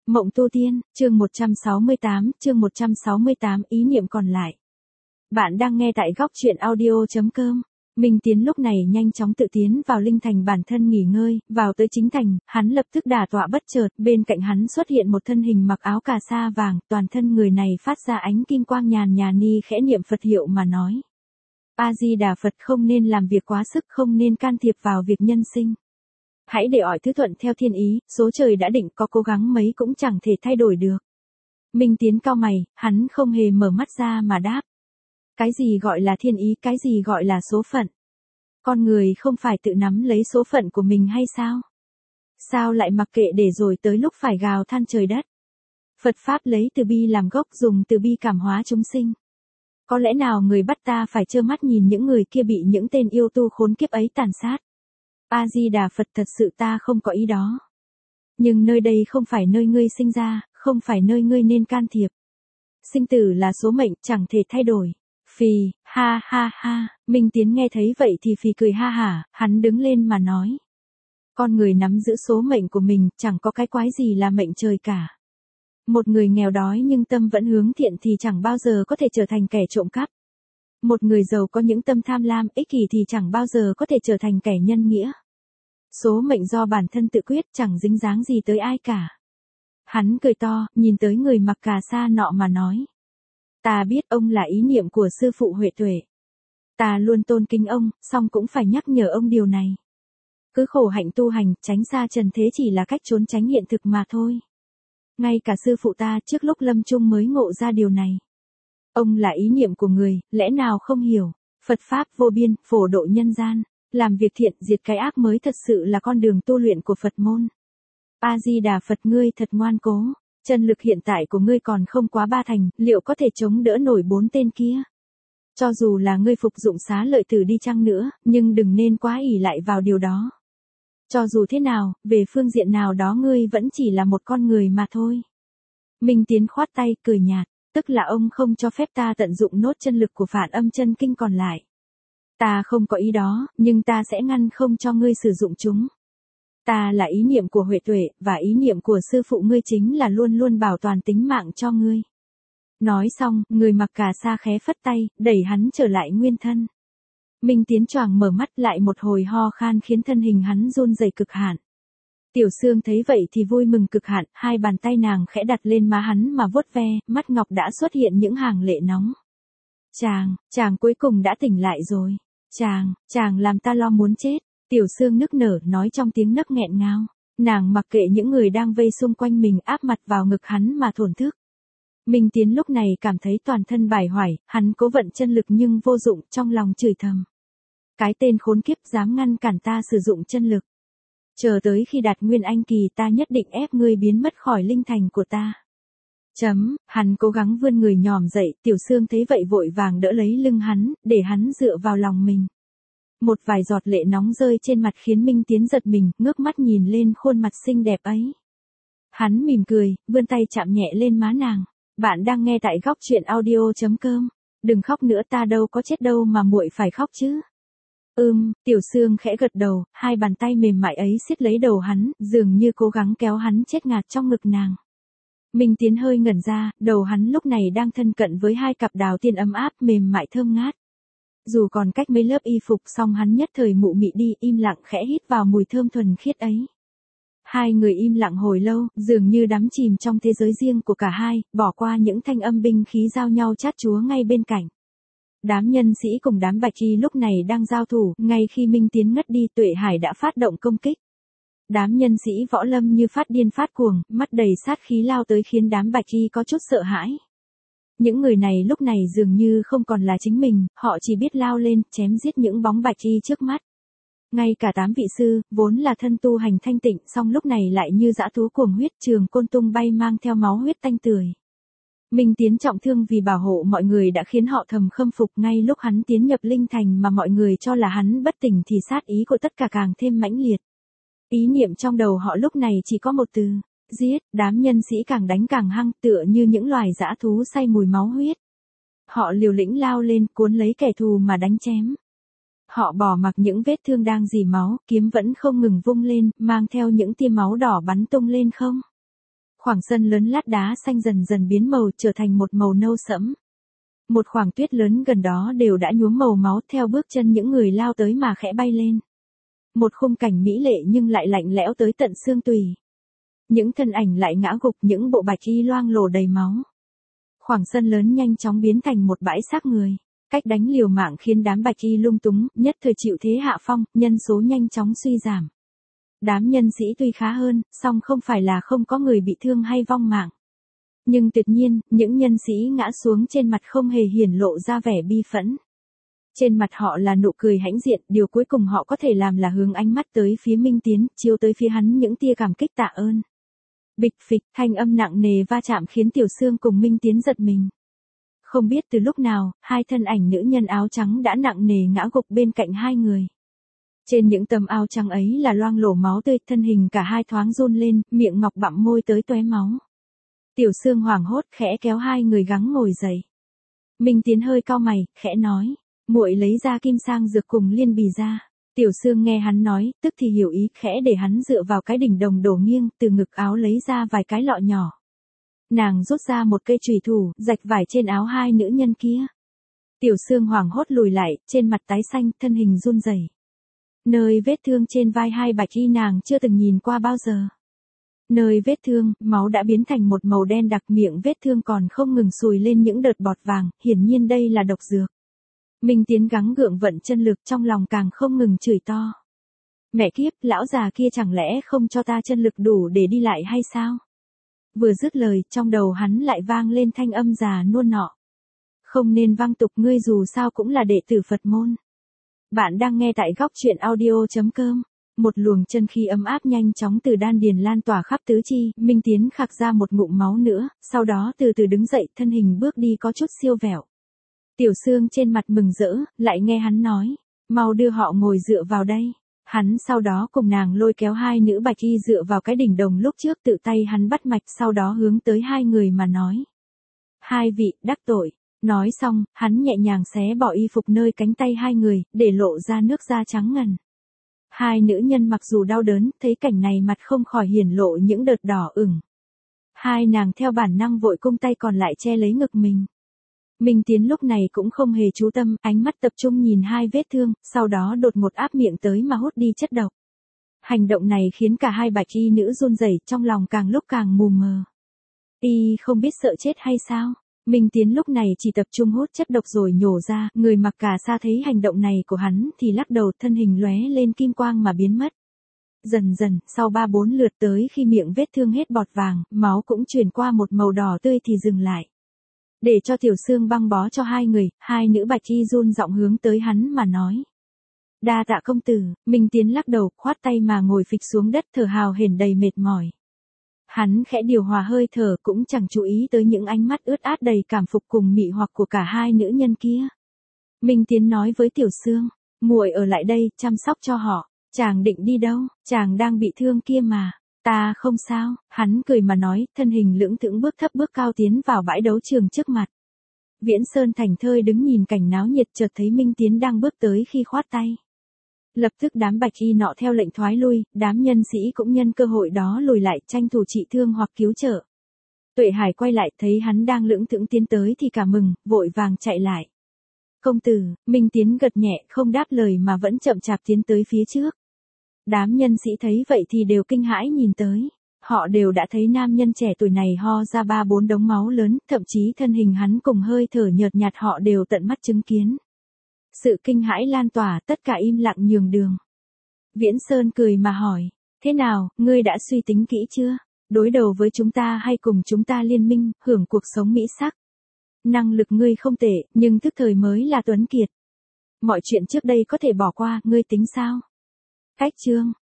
Mộng tu tiên, chương 168, ý niệm còn lại. Bạn đang nghe tại góc truyện audio.com. Minh Tiến lúc này nhanh chóng tự tiến vào linh thành bản thân nghỉ ngơi, vào tới chính thành, hắn lập tức đả tọa bất chợt, bên cạnh hắn xuất hiện một thân hình mặc áo cà sa vàng, toàn thân người này phát ra ánh kim quang nhàn nhạt ni khẽ niệm Phật hiệu mà nói. A-di-đà Phật, không nên làm việc quá sức, không nên can thiệp vào việc nhân sinh. Hãy để mọi thứ thuận theo thiên ý, số trời đã định, có cố gắng mấy cũng chẳng thể thay đổi được. Minh Tiến cau mày, hắn không hề mở mắt ra mà đáp. Cái gì gọi là thiên ý, cái gì gọi là số phận? Con người không phải tự nắm lấy số phận của mình hay sao? Sao lại mặc kệ để rồi tới lúc phải gào than trời đất? Phật Pháp lấy từ bi làm gốc, dùng từ bi cảm hóa chúng sinh. Có lẽ nào người bắt ta phải trơ mắt nhìn những người kia bị những tên yêu tu khốn kiếp ấy tàn sát? A-di-đà Phật, thật sự ta không có ý đó. Nhưng nơi đây không phải nơi ngươi sinh ra, không phải nơi ngươi nên can thiệp. Sinh tử là số mệnh, chẳng thể thay đổi. Phì, ha ha ha, Minh Tiến nghe thấy vậy thì phì cười ha hả, hắn đứng lên mà nói. Con người nắm giữ số mệnh của mình, chẳng có cái quái gì là mệnh trời cả. Một người nghèo đói nhưng tâm vẫn hướng thiện thì chẳng bao giờ có thể trở thành kẻ trộm cắp. Một người giàu có những tâm tham lam, ích kỷ thì chẳng bao giờ có thể trở thành kẻ nhân nghĩa. Số mệnh do bản thân tự quyết, chẳng dính dáng gì tới ai cả. Hắn cười to, nhìn tới người mặc cà sa nọ mà nói. Ta biết ông là ý niệm của sư phụ Huệ Tuệ. Ta luôn tôn kính ông, song cũng phải nhắc nhở ông điều này. Cứ khổ hạnh tu hành, tránh xa trần thế chỉ là cách trốn tránh hiện thực mà thôi. Ngay cả sư phụ ta trước lúc lâm chung mới ngộ ra điều này. Ông là ý niệm của người, lẽ nào không hiểu, Phật Pháp vô biên, phổ độ nhân gian, làm việc thiện, diệt cái ác mới thật sự là con đường tu luyện của Phật môn. A-di-đà Phật, ngươi thật ngoan cố, chân lực hiện tại của ngươi còn không quá 3 thành, liệu có thể chống đỡ nổi 4 tên kia? Cho dù là ngươi phục dụng xá lợi tử đi chăng nữa, nhưng đừng nên quá ỷ lại vào điều đó. Cho dù thế nào, về phương diện nào đó ngươi vẫn chỉ là một con người mà thôi. Minh Tiến khoát tay, cười nhạt. Tức là ông không cho phép ta tận dụng nốt chân lực của Phản Âm Chân Kinh còn lại. Ta không có ý đó, nhưng ta sẽ ngăn không cho ngươi sử dụng chúng. Ta là ý niệm của Huệ Tuệ, và ý niệm của sư phụ ngươi chính là luôn luôn bảo toàn tính mạng cho ngươi. Nói xong, người mặc cà sa khé phất tay, đẩy hắn trở lại nguyên thân. Minh Tiến choàng mở mắt, lại một hồi ho khan khiến thân hình hắn run rẩy cực hạn. Tiểu Sương thấy vậy thì vui mừng cực hạn, hai bàn tay nàng khẽ đặt lên má hắn mà vuốt ve, mắt ngọc đã xuất hiện những hàng lệ nóng. Chàng cuối cùng đã tỉnh lại rồi. Chàng làm ta lo muốn chết. Tiểu Sương nức nở nói trong tiếng nấc nghẹn ngào. Nàng mặc kệ những người đang vây xung quanh mình, áp mặt vào ngực hắn mà thổn thức. Minh Tiến lúc này cảm thấy toàn thân bải hoải, hắn cố vận chân lực nhưng vô dụng, trong lòng chửi thầm. Cái tên khốn kiếp dám ngăn cản ta sử dụng chân lực. Chờ tới khi đạt Nguyên Anh kỳ ta nhất định ép ngươi biến mất khỏi linh thành của ta. Hắn cố gắng vươn người nhòm dậy, Tiểu Sương thấy vậy vội vàng đỡ lấy lưng hắn, để hắn dựa vào lòng mình. Một vài giọt lệ nóng rơi trên mặt khiến Minh Tiến giật mình, ngước mắt nhìn lên khuôn mặt xinh đẹp ấy. Hắn mỉm cười, vươn tay chạm nhẹ lên má nàng. Bạn đang nghe tại góc truyện audio.com. Đừng khóc nữa, ta đâu có chết đâu mà muội phải khóc chứ. Tiểu Sương khẽ gật đầu, hai bàn tay mềm mại ấy siết lấy đầu hắn, dường như cố gắng kéo hắn chết ngạt trong ngực nàng. Minh Tiến hơi ngẩn ra, đầu hắn lúc này đang thân cận với hai cặp đào tiên ấm áp mềm mại thơm ngát. Dù còn cách mấy lớp y phục song hắn nhất thời mụ mị đi, im lặng khẽ hít vào mùi thơm thuần khiết ấy. Hai người im lặng hồi lâu, dường như đắm chìm trong thế giới riêng của cả hai, bỏ qua những thanh âm binh khí giao nhau chát chúa ngay bên cạnh. Đám nhân sĩ cùng đám bạch y lúc này đang giao thủ, ngay khi Minh Tiến ngất đi, Tuệ Hải đã phát động công kích. Đám nhân sĩ võ lâm như phát điên phát cuồng, mắt đầy sát khí lao tới khiến đám bạch y có chút sợ hãi. Những người này lúc này dường như không còn là chính mình, họ chỉ biết lao lên, chém giết những bóng bạch y trước mắt. Ngay cả 8 vị sư, vốn là thân tu hành thanh tịnh, song lúc này lại như dã thú cuồng huyết, trường côn tung bay mang theo máu huyết tanh tưởi. Minh Tiến trọng thương vì bảo hộ mọi người đã khiến họ thầm khâm phục, ngay lúc hắn tiến nhập linh thành mà mọi người cho là hắn bất tỉnh thì sát ý của tất cả càng thêm mãnh liệt. Ý niệm trong đầu họ lúc này chỉ có một từ, giết, đám nhân sĩ càng đánh càng hăng, tựa như những loài dã thú say mùi máu huyết. Họ liều lĩnh lao lên, cuốn lấy kẻ thù mà đánh chém. Họ bỏ mặc những vết thương đang rỉ máu, kiếm vẫn không ngừng vung lên, mang theo những tia máu đỏ bắn tung lên không. Khoảng sân lớn lát đá xanh dần dần biến màu trở thành một màu nâu sẫm. Một khoảng tuyết lớn gần đó đều đã nhuốm màu máu theo bước chân những người lao tới mà khẽ bay lên. Một khung cảnh mỹ lệ nhưng lại lạnh lẽo tới tận xương tủy. Những thân ảnh lại ngã gục, những bộ bạch y loang lổ đầy máu. Khoảng sân lớn nhanh chóng biến thành một bãi xác người. Cách đánh liều mạng khiến đám bạch y lung túng, nhất thời chịu thế hạ phong, nhân số nhanh chóng suy giảm. Đám nhân sĩ tuy khá hơn, song không phải là không có người bị thương hay vong mạng. Nhưng tuyệt nhiên, những nhân sĩ ngã xuống trên mặt không hề hiển lộ ra vẻ bi phẫn. Trên mặt họ là nụ cười hãnh diện, điều cuối cùng họ có thể làm là hướng ánh mắt tới phía Minh Tiến, chiếu tới phía hắn những tia cảm kích tạ ơn. Bịch phịch, thanh âm nặng nề va chạm khiến Tiểu Sương cùng Minh Tiến giật mình. Không biết từ lúc nào, hai thân ảnh nữ nhân áo trắng đã nặng nề ngã gục bên cạnh hai người. Trên những tấm áo trắng ấy là loang lổ máu tươi, thân hình cả hai thoáng run lên, miệng ngọc bặm môi tới tóe máu. Tiểu Sương hoảng hốt khẽ kéo hai người gắng ngồi dậy. Minh Tiến hơi cau mày, khẽ nói, muội lấy ra kim sang dược cùng liên bì ra. Tiểu Sương nghe hắn nói, tức thì hiểu ý, khẽ để hắn dựa vào cái đỉnh đồng đổ nghiêng, từ ngực áo lấy ra vài cái lọ nhỏ. Nàng rút ra một cây chùy thủ, rạch vải trên áo hai nữ nhân kia. Tiểu Sương hoảng hốt lùi lại, trên mặt tái xanh, thân hình run rẩy. Nơi vết thương trên vai hai bạch y nàng chưa từng nhìn qua bao giờ. Nơi vết thương, máu đã biến thành một màu đen đặc, miệng vết thương còn không ngừng sùi lên những đợt bọt vàng, hiển nhiên đây là độc dược. Minh Tiến gắng gượng vận chân lực, trong lòng càng không ngừng chửi to. Mẹ kiếp, lão già kia chẳng lẽ không cho ta chân lực đủ để đi lại hay sao? Vừa dứt lời, trong đầu hắn lại vang lên thanh âm già nua nọ. Không nên vang tục, ngươi dù sao cũng là đệ tử Phật môn. Bạn đang nghe tại góc truyện audio.com. Một luồng chân khí ấm áp nhanh chóng từ đan điền lan tỏa khắp tứ chi, Minh Tiến khạc ra một ngụm máu nữa, sau đó từ từ đứng dậy, thân hình bước đi có chút siêu vẹo. Tiểu Sương trên mặt mừng rỡ, lại nghe hắn nói, mau đưa họ ngồi dựa vào đây. Hắn sau đó cùng nàng lôi kéo hai nữ bạch y dựa vào cái đỉnh đồng lúc trước, tự tay hắn bắt mạch, sau đó hướng tới hai người mà nói. Hai vị, đắc tội. Nói xong, hắn nhẹ nhàng xé bỏ y phục nơi cánh tay hai người, để lộ ra nước da trắng ngần. Hai nữ nhân mặc dù đau đớn, thấy cảnh này mặt không khỏi hiển lộ những đợt đỏ ửng. Hai nàng theo bản năng vội cung tay còn lại che lấy ngực mình. Minh Tiến lúc này cũng không hề chú tâm, ánh mắt tập trung nhìn hai vết thương, sau đó đột ngột áp miệng tới mà hút đi chất độc. Hành động này khiến cả hai bạch y nữ run rẩy, trong lòng càng lúc càng mù mờ. Y không biết sợ chết hay sao? Minh Tiến lúc này chỉ tập trung hút chất độc rồi nhổ ra, người mặc cà sa thấy hành động này của hắn thì lắc đầu, thân hình lóe lên kim quang mà biến mất. Dần dần, sau 3-4 lượt tới khi miệng vết thương hết bọt vàng, máu cũng chuyển qua một màu đỏ tươi thì dừng lại. Để cho Tiểu Sương băng bó cho hai người, hai nữ bạch y run giọng hướng tới hắn mà nói. Đa tạ công tử. Minh Tiến lắc đầu, khoát tay mà ngồi phịch xuống đất, thở hào hển đầy mệt mỏi. Hắn khẽ điều hòa hơi thở, cũng chẳng chú ý tới những ánh mắt ướt át đầy cảm phục cùng mị hoặc của cả hai nữ nhân kia. Minh Tiến nói với Tiểu Sương, muội ở lại đây, chăm sóc cho họ. Chàng định đi đâu? Chàng đang bị thương kia mà. Ta không sao. Hắn cười mà nói, thân hình lững thững bước thấp bước cao tiến vào bãi đấu trường trước mặt. Viễn Sơn thảnh thơi đứng nhìn cảnh náo nhiệt, chợt thấy Minh Tiến đang bước tới khi khoát tay. Lập tức đám bạch y nọ theo lệnh thoái lui, đám nhân sĩ cũng nhân cơ hội đó lùi lại, tranh thủ trị thương hoặc cứu trợ. Tuệ Hải quay lại thấy hắn đang lững thững tiến tới thì cả mừng, vội vàng chạy lại. Công tử. Minh Tiến gật nhẹ, không đáp lời mà vẫn chậm chạp tiến tới phía trước. Đám nhân sĩ thấy vậy thì đều kinh hãi nhìn tới. Họ đều đã thấy nam nhân trẻ tuổi này ho ra 3-4 đống máu lớn, thậm chí thân hình hắn cùng hơi thở nhợt nhạt họ đều tận mắt chứng kiến. Sự kinh hãi lan tỏa, tất cả im lặng nhường đường. Viễn Sơn cười mà hỏi, thế nào, ngươi đã suy tính kỹ chưa? Đối đầu với chúng ta hay cùng chúng ta liên minh, hưởng cuộc sống mỹ sắc? Năng lực ngươi không tệ, nhưng thức thời mới là tuấn kiệt. Mọi chuyện trước đây có thể bỏ qua, ngươi tính sao? Cách chương.